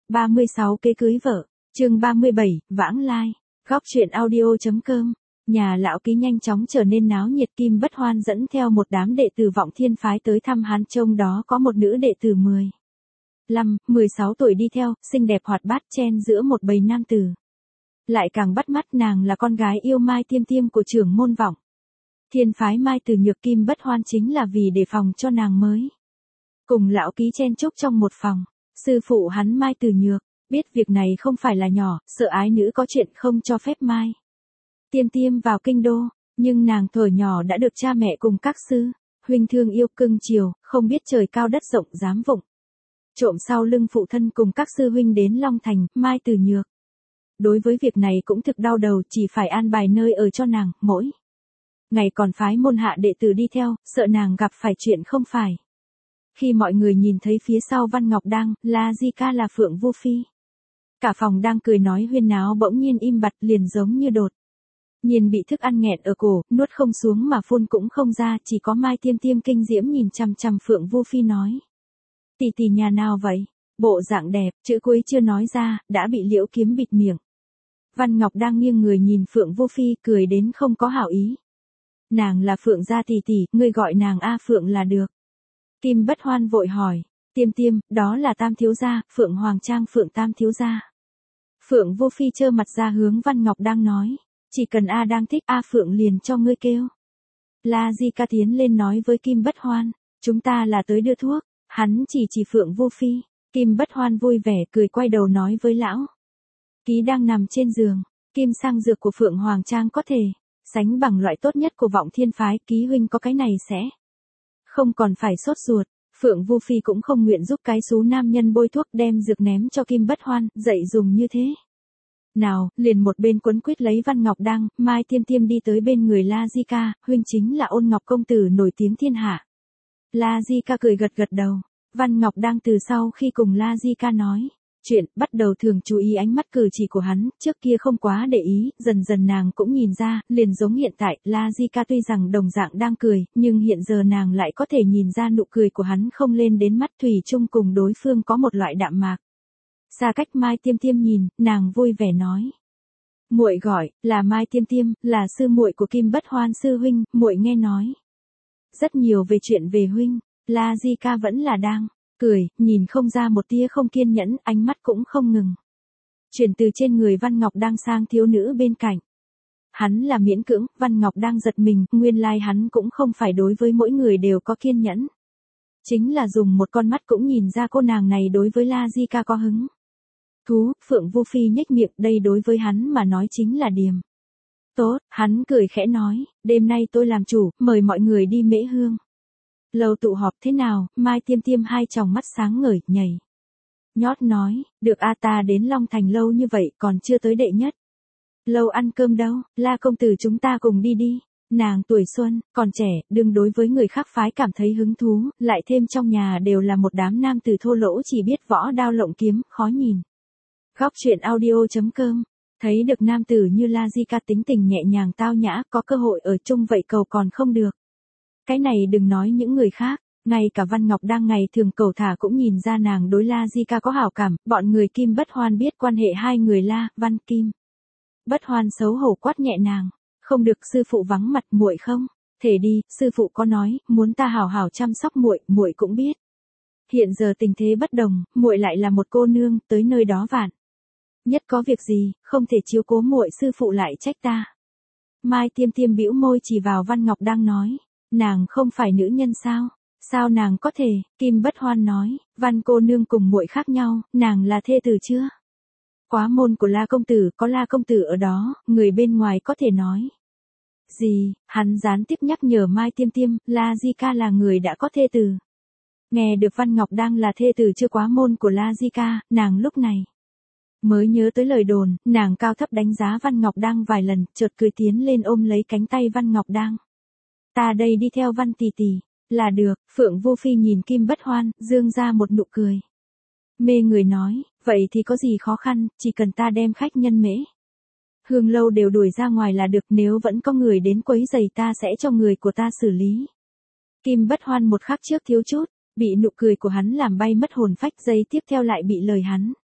36 kế cưới vợ, chương 37, vãng lai, góc truyện audio.com. Nhà lão ký nhanh chóng trở nên náo nhiệt. Kim Bất Hoan dẫn theo một đám đệ tử Vọng Thiên phái tới thăm hắn, trong đó có một nữ đệ tử 16 tuổi đi theo, xinh đẹp hoạt bát chen giữa một bầy nam tử. Lại càng bắt mắt, nàng là con gái yêu Mai Tiêm Tiêm của trưởng môn Vọng Thiên phái Mai Từ Nhược. Kim Bất Hoan chính là vì đề phòng cho nàng mới cùng lão ký chen chúc trong một phòng. Sư phụ hắn Mai Từ Nhược biết việc này không phải là nhỏ, sợ ái nữ có chuyện không cho phép Mai Tiêm Tiêm vào kinh đô, nhưng nàng thuở nhỏ đã được cha mẹ cùng các sư huynh thương yêu cưng chiều, không biết trời cao đất rộng dám vụng trộm sau lưng phụ thân cùng các sư huynh đến Long Thành. Mai Từ Nhược đối với việc này cũng thực đau đầu, chỉ phải an bài nơi ở cho nàng, mỗi ngày còn phái môn hạ đệ tử đi theo, sợ nàng gặp phải chuyện không phải. Khi mọi người nhìn thấy phía sau Văn Ngọc Đăng, La Di Ca là Phượng Vô Phi, cả phòng đang cười nói huyên náo bỗng nhiên im bặt, liền giống như đột nhiên bị thức ăn nghẹn ở cổ, nuốt không xuống mà phun cũng không ra. Chỉ có Mai Tiêm Tiêm kinh diễm nhìn chằm chằm Phượng Vô Phi nói: tỷ tỷ nhà nào vậy? Bộ dạng đẹp, chữ cuối chưa nói ra, đã bị liễu kiếm bịt miệng. Văn Ngọc đang nghiêng người nhìn Phượng Vô Phi, cười đến không có hảo ý. Nàng là Phượng gia tỷ tỷ, ngươi gọi nàng A Phượng là được. Kim Bất Hoan vội hỏi: Tiêm Tiêm, đó là Tam thiếu gia, Phượng Hoàng Trang Phượng Tam thiếu gia. Phượng Vô Phi trơ mặt ra hướng Văn Ngọc đang nói: chỉ cần A đang thích A Phượng liền cho ngươi kêu. La Di Ca tiến lên nói với Kim Bất Hoan: chúng ta là tới đưa thuốc. Hắn chỉ Phượng Vô Phi. Kim Bất Hoan vui vẻ cười, quay đầu nói với lão ký đang nằm trên giường: kim sang dược của Phượng Hoàng Trang có thể sánh bằng loại tốt nhất của Vọng Thiên phái, ký huynh có cái này sẽ không còn phải sốt ruột. Phượng Vô Phi cũng không nguyện giúp cái xú nam nhân bôi thuốc, đem dược ném cho Kim Bất Hoan, dạy dùng như thế nào, liền một bên quấn quýt lấy Văn Ngọc Đăng. Mai Tiêm Tiêm đi tới bên người La Di Ca: huynh chính là Ôn Ngọc công tử nổi tiếng thiên hạ. La Di Ca cười gật đầu. Văn Ngọc Đăng từ sau khi cùng La Di Ca nói chuyện, bắt đầu thường chú ý ánh mắt cử chỉ của hắn, trước kia không quá để ý, dần dần nàng cũng nhìn ra, liền giống hiện tại. La Di Ca tuy rằng đồng dạng đang cười, nhưng hiện giờ nàng lại có thể nhìn ra nụ cười của hắn không lên đến mắt, thủy chung cùng đối phương có một loại đạm mạc. Xa cách Mai Tiêm Tiêm nhìn, nàng vui vẻ nói: muội gọi là Mai Tiêm Tiêm, là sư muội của Kim Bất Hoan sư huynh, muội nghe nói rất nhiều về chuyện về huynh. La Di Ca vẫn là đang cười, nhìn không ra một tia không kiên nhẫn, ánh mắt cũng không ngừng chuyển từ trên người Văn Ngọc đang sang thiếu nữ bên cạnh. Hắn là miễn cưỡng. Văn Ngọc đang giật mình, nguyên lai hắn cũng không phải đối với mỗi người đều có kiên nhẫn, chính là dùng một con mắt cũng nhìn ra cô nàng này đối với La Di Ca có hứng thú. Phượng Vô Phi nhếch miệng, đây đối với hắn mà nói chính là điểm tốt. Hắn cười khẽ nói: đêm nay tôi làm chủ, mời mọi người đi Mễ Hương lầu tụ họp thế nào? Mai Tiêm Tiêm hai tròng mắt sáng ngời, nhảy nhót nói: được a, ta đến Long Thành lâu như vậy còn chưa tới đệ nhất lâu ăn cơm đâu. La công tử chúng ta cùng đi đi. Nàng tuổi xuân, còn trẻ, đương đối với người khác phái cảm thấy hứng thú, lại thêm trong nhà đều là một đám nam tử thô lỗ chỉ biết võ đao lộng kiếm, khó nhìn. Góc truyện audio.com. Thấy được nam tử như La Di Ca tính tình nhẹ nhàng tao nhã, có cơ hội ở chung vậy cầu còn không được. Cái này đừng nói những người khác, ngay cả Văn Ngọc đang ngày thường cầu thả cũng nhìn ra nàng đối La Di Ca có hảo cảm. Bọn người Kim Bất Hoan biết quan hệ hai người La, Văn, Kim Bất Hoan xấu hổ quát nhẹ nàng: không được, sư phụ vắng mặt, muội không thể đi. Sư phụ có nói muốn ta hảo hảo chăm sóc muội, muội cũng biết hiện giờ tình thế bất đồng, muội lại là một cô nương, tới nơi đó vạn nhất có việc gì không thể chiếu cố muội, sư phụ lại trách ta. Mai Tiêm Tiêm bĩu môi chỉ vào Văn Ngọc đang nói: nàng không phải nữ nhân sao? Sao nàng có thể? Kim Bất Hoan nói: Văn cô nương cùng muội khác nhau, nàng là thê tử chưa quá môn của La công tử, có La công tử ở đó, người bên ngoài có thể nói gì? Hắn gián tiếp nhắc nhở Mai Tiêm Tiêm, La Di Ca là người đã có thê tử. Nghe được Văn Ngọc đang là thê tử chưa quá môn của La Di Ca, nàng lúc này mới nhớ tới lời đồn. Nàng cao thấp đánh giá Văn Ngọc đang vài lần, chợt cười tiến lên ôm lấy cánh tay Văn Ngọc đang: ta đây đi theo Văn tỷ tỷ là được. Phượng Vô Phi nhìn Kim Bất Hoan, dương ra một nụ cười mê người nói: vậy thì có gì khó khăn, chỉ cần ta đem khách nhân Mễ Hương lâu đều đuổi ra ngoài là được, nếu vẫn có người đến quấy rầy ta sẽ cho người của ta xử lý. Kim Bất Hoan một khắc trước thiếu chút bị nụ cười của hắn làm bay mất hồn phách, giây tiếp theo lại bị lời hắn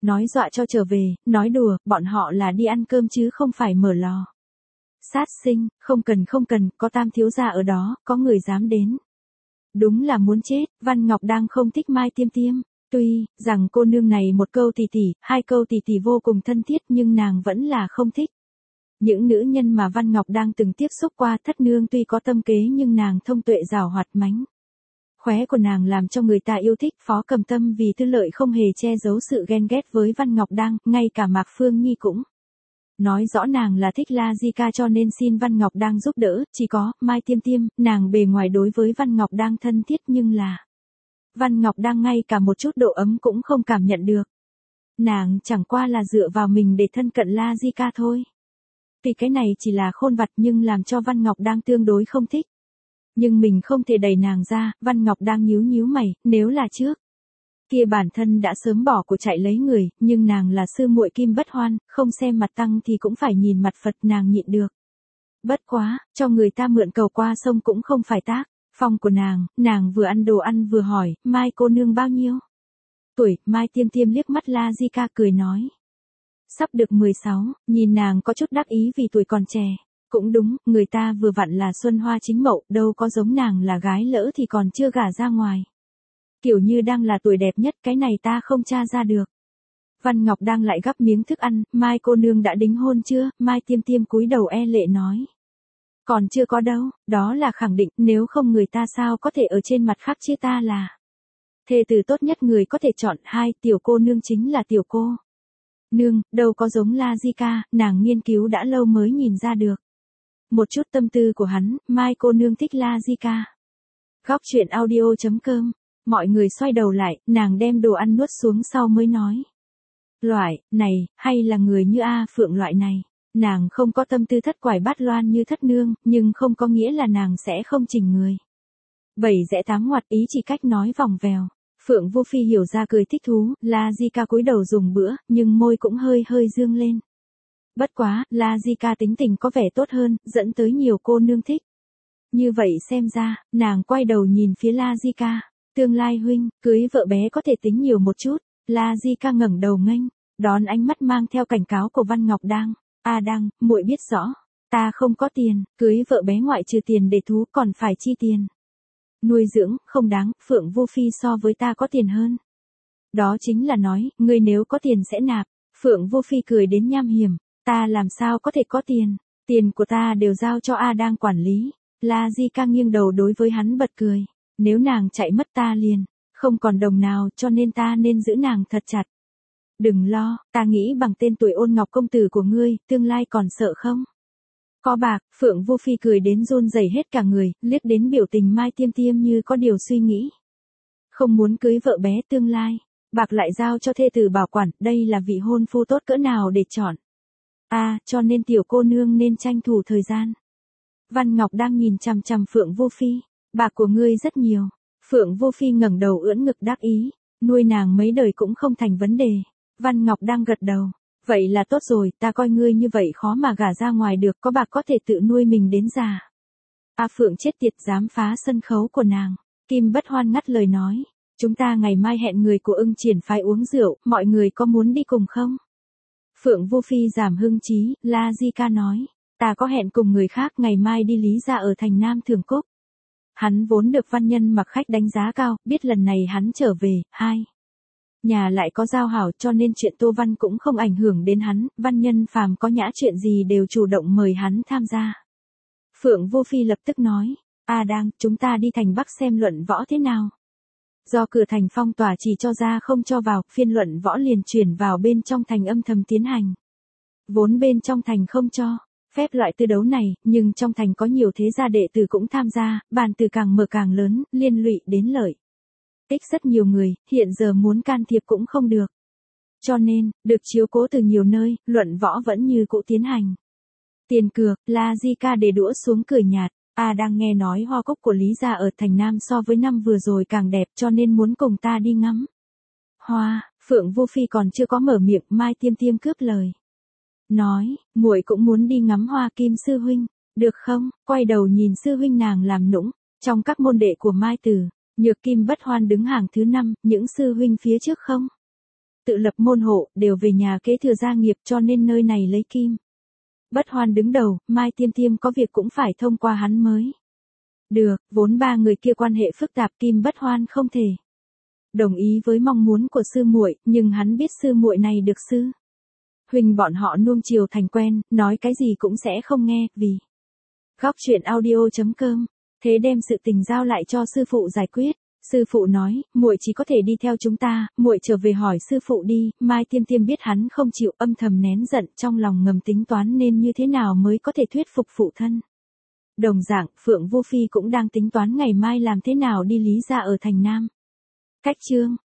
Nói dọa cho trở về, nói đùa, bọn họ là đi ăn cơm chứ không phải mở lò. Sát sinh, không cần, có Tam thiếu gia ở đó, có người dám đến. Đúng là muốn chết, Văn Ngọc đang không thích Mai Tiêm Tiêm. Tuy rằng cô nương này một câu tỷ tỷ, hai câu tỷ tỷ vô cùng thân thiết nhưng nàng vẫn là không thích. Những nữ nhân mà Văn Ngọc đang từng tiếp xúc qua thất nương tuy có tâm kế nhưng nàng thông tuệ giàu hoạt mánh. Khóe của nàng làm cho người ta yêu thích. Phó Cầm Tâm vì tư lợi không hề che giấu sự ghen ghét với Văn Ngọc Đang, ngay cả Mạc Phương Nhi cũng nói rõ nàng là thích La Di Ca cho nên xin Văn Ngọc Đang giúp đỡ. Chỉ có Mai Tiêm Tiêm, nàng bề ngoài đối với Văn Ngọc Đang thân thiết nhưng là Văn Ngọc Đang ngay cả một chút độ ấm cũng không cảm nhận được. Nàng chẳng qua là dựa vào mình để thân cận La Di Ca thôi. Vì cái này chỉ là khôn vặt nhưng làm cho Văn Ngọc Đang tương đối không thích. Nhưng mình không thể đẩy nàng ra. Văn Ngọc đang nhíu mày, nếu là trước kia bản thân đã sớm bỏ của chạy lấy người, nhưng nàng là sư muội Kim Bất Hoan, không xem mặt tăng thì cũng phải nhìn mặt Phật, nàng nhịn được. Bất quá, cho người ta mượn cầu qua sông cũng không phải tác phong của nàng vừa ăn đồ ăn vừa hỏi, Mai cô nương bao nhiêu tuổi? Mai Tiêm Tiêm liếc mắt La Di Ca cười nói. Sắp được 16, nhìn nàng có chút đắc ý vì tuổi còn trẻ. Cũng đúng, người ta vừa vặn là Xuân Hoa Chính Mậu, đâu có giống nàng là gái lỡ thì còn chưa gả ra ngoài. Kiểu như đang là tuổi đẹp nhất, cái này ta không tra ra được. Văn Ngọc đang lại gắp miếng thức ăn, Mai cô nương đã đính hôn chưa? Mai Tiêm Tiêm cúi đầu e lệ nói. Còn chưa có đâu, đó là khẳng định, nếu không người ta sao có thể ở trên mặt khác chia ta là thê tử tốt nhất người có thể chọn. Hai, tiểu cô nương chính là tiểu cô nương, đâu có giống La Di Ca, nàng nghiên cứu đã lâu mới nhìn ra được một chút tâm tư của hắn. Mai cô nương thích La Di Ca. Góc truyện audio.com. Mọi người xoay đầu lại, nàng đem đồ ăn nuốt xuống sau mới nói. Loại này, hay là người như A Phượng loại này. Nàng không có tâm tư thất quải bát loan như thất nương, nhưng không có nghĩa là nàng sẽ không chỉnh người. Bảy rẽ tám ngoặt, ý chỉ cách nói vòng vèo. Phượng Vô Phi hiểu ra cười thích thú. La Di Ca cúi đầu dùng bữa, nhưng môi cũng hơi dương lên. Bất quá, La Di Ca tính tình có vẻ tốt hơn, dẫn tới nhiều cô nương thích. Như vậy xem ra, nàng quay đầu nhìn phía La Di Ca. Tương lai huynh, cưới vợ bé có thể tính nhiều một chút. La Di Ca ngẩng đầu nghênh, đón ánh mắt mang theo cảnh cáo của Văn Ngọc Đang. A Đang, muội biết rõ, ta không có tiền, cưới vợ bé ngoại trừ tiền để thú còn phải chi tiền nuôi dưỡng, không đáng. Phượng Vô Phi so với ta có tiền hơn. Đó chính là nói, ngươi nếu có tiền sẽ nạp. Phượng Vô Phi cười đến nham hiểm, ta làm sao có thể có tiền, tiền của ta đều giao cho A Đang quản lý. La Di Ca nghiêng đầu đối với hắn bật cười, nếu nàng chạy mất ta liền không còn đồng nào, cho nên ta nên giữ nàng thật chặt. Đừng lo, ta nghĩ bằng tên tuổi Ôn Ngọc công tử của ngươi, tương lai còn sợ không? Có bạc. Phượng Vô Phi cười đến run rẩy hết cả người, liếc đến biểu tình Mai Tiêm Tiêm như có điều suy nghĩ. Không muốn cưới vợ bé tương lai, bạc lại giao cho thê tử bảo quản, đây là vị hôn phu tốt cỡ nào để chọn. Cho nên tiểu cô nương nên tranh thủ thời gian. Văn Ngọc đang nhìn chằm chằm Phượng Vô Phi, bạc của ngươi rất nhiều. Phượng Vô Phi ngẩng đầu ưỡn ngực đắc ý, nuôi nàng mấy đời cũng không thành vấn đề. Văn Ngọc đang gật đầu. Vậy là tốt rồi, ta coi ngươi như vậy khó mà gả ra ngoài được, có bạc có thể tự nuôi mình đến già. Phượng chết tiệt dám phá sân khấu của nàng. Kim Bất Hoan ngắt lời nói, chúng ta ngày mai hẹn người của Ưng Triển phái uống rượu, mọi người có muốn đi cùng không? Phượng Vô Phi giảm hưng trí, La Di Ca nói, ta có hẹn cùng người khác ngày mai đi Lý gia ở thành Nam Thường Cúc. Hắn vốn được Văn Nhân Mặc Khách đánh giá cao, biết lần này hắn trở về, hai nhà lại có giao hảo cho nên chuyện Tô Văn cũng không ảnh hưởng đến hắn. Văn Nhân phàm có nhã chuyện gì đều chủ động mời hắn tham gia. Phượng Vô Phi lập tức nói, Đang, chúng ta đi thành Bắc xem luận võ thế nào. Do cửa thành phong tỏa chỉ cho ra không cho vào, phiên luận võ liền chuyển vào bên trong thành âm thầm tiến hành. Vốn bên trong thành không cho phép loại tư đấu này, nhưng trong thành có nhiều thế gia đệ tử cũng tham gia, bàn từ càng mở càng lớn, liên lụy đến lợi ích rất nhiều người, hiện giờ muốn can thiệp cũng không được. Cho nên, được chiếu cố từ nhiều nơi, luận võ vẫn như cũ tiến hành. Tiền cược, La Di Ca để đũa xuống cười nhạt, đang nghe nói hoa cúc của Lý gia ở thành Nam so với năm vừa rồi càng đẹp cho nên muốn cùng ta đi ngắm hoa. Phượng Vô Phi còn chưa có mở miệng, Mai Tiêm Tiêm cướp lời. Nói, muội cũng muốn đi ngắm hoa. Kim sư huynh, được không? Quay đầu nhìn sư huynh nàng làm nũng, trong các môn đệ của Mai Tử, Nhược Kim Bất Hoan đứng hàng thứ 5, những sư huynh phía trước không? tự lập môn hộ, đều về nhà kế thừa gia nghiệp cho nên nơi này lấy Kim Bất Hoan đứng đầu, Mai Tiêm Tiêm có việc cũng phải thông qua hắn mới được, vốn ba người kia quan hệ phức tạp, Kim Bất Hoan không thể đồng ý với mong muốn của sư muội, nhưng hắn biết sư muội này được sư huynh bọn họ nuông chiều thành quen, nói cái gì cũng sẽ không nghe, vì Góc chuyện audio.com, thế đem sự tình giao lại cho sư phụ giải quyết. Sư phụ nói, muội chỉ có thể đi theo chúng ta, muội trở về hỏi sư phụ đi. Mai Tiêm Tiêm biết hắn không chịu, âm thầm nén giận, trong lòng ngầm tính toán nên như thế nào mới có thể thuyết phục phụ thân. Đồng dạng, Phượng Vô Phi cũng đang tính toán ngày mai làm thế nào đi Lý gia ở thành Nam. Cách chương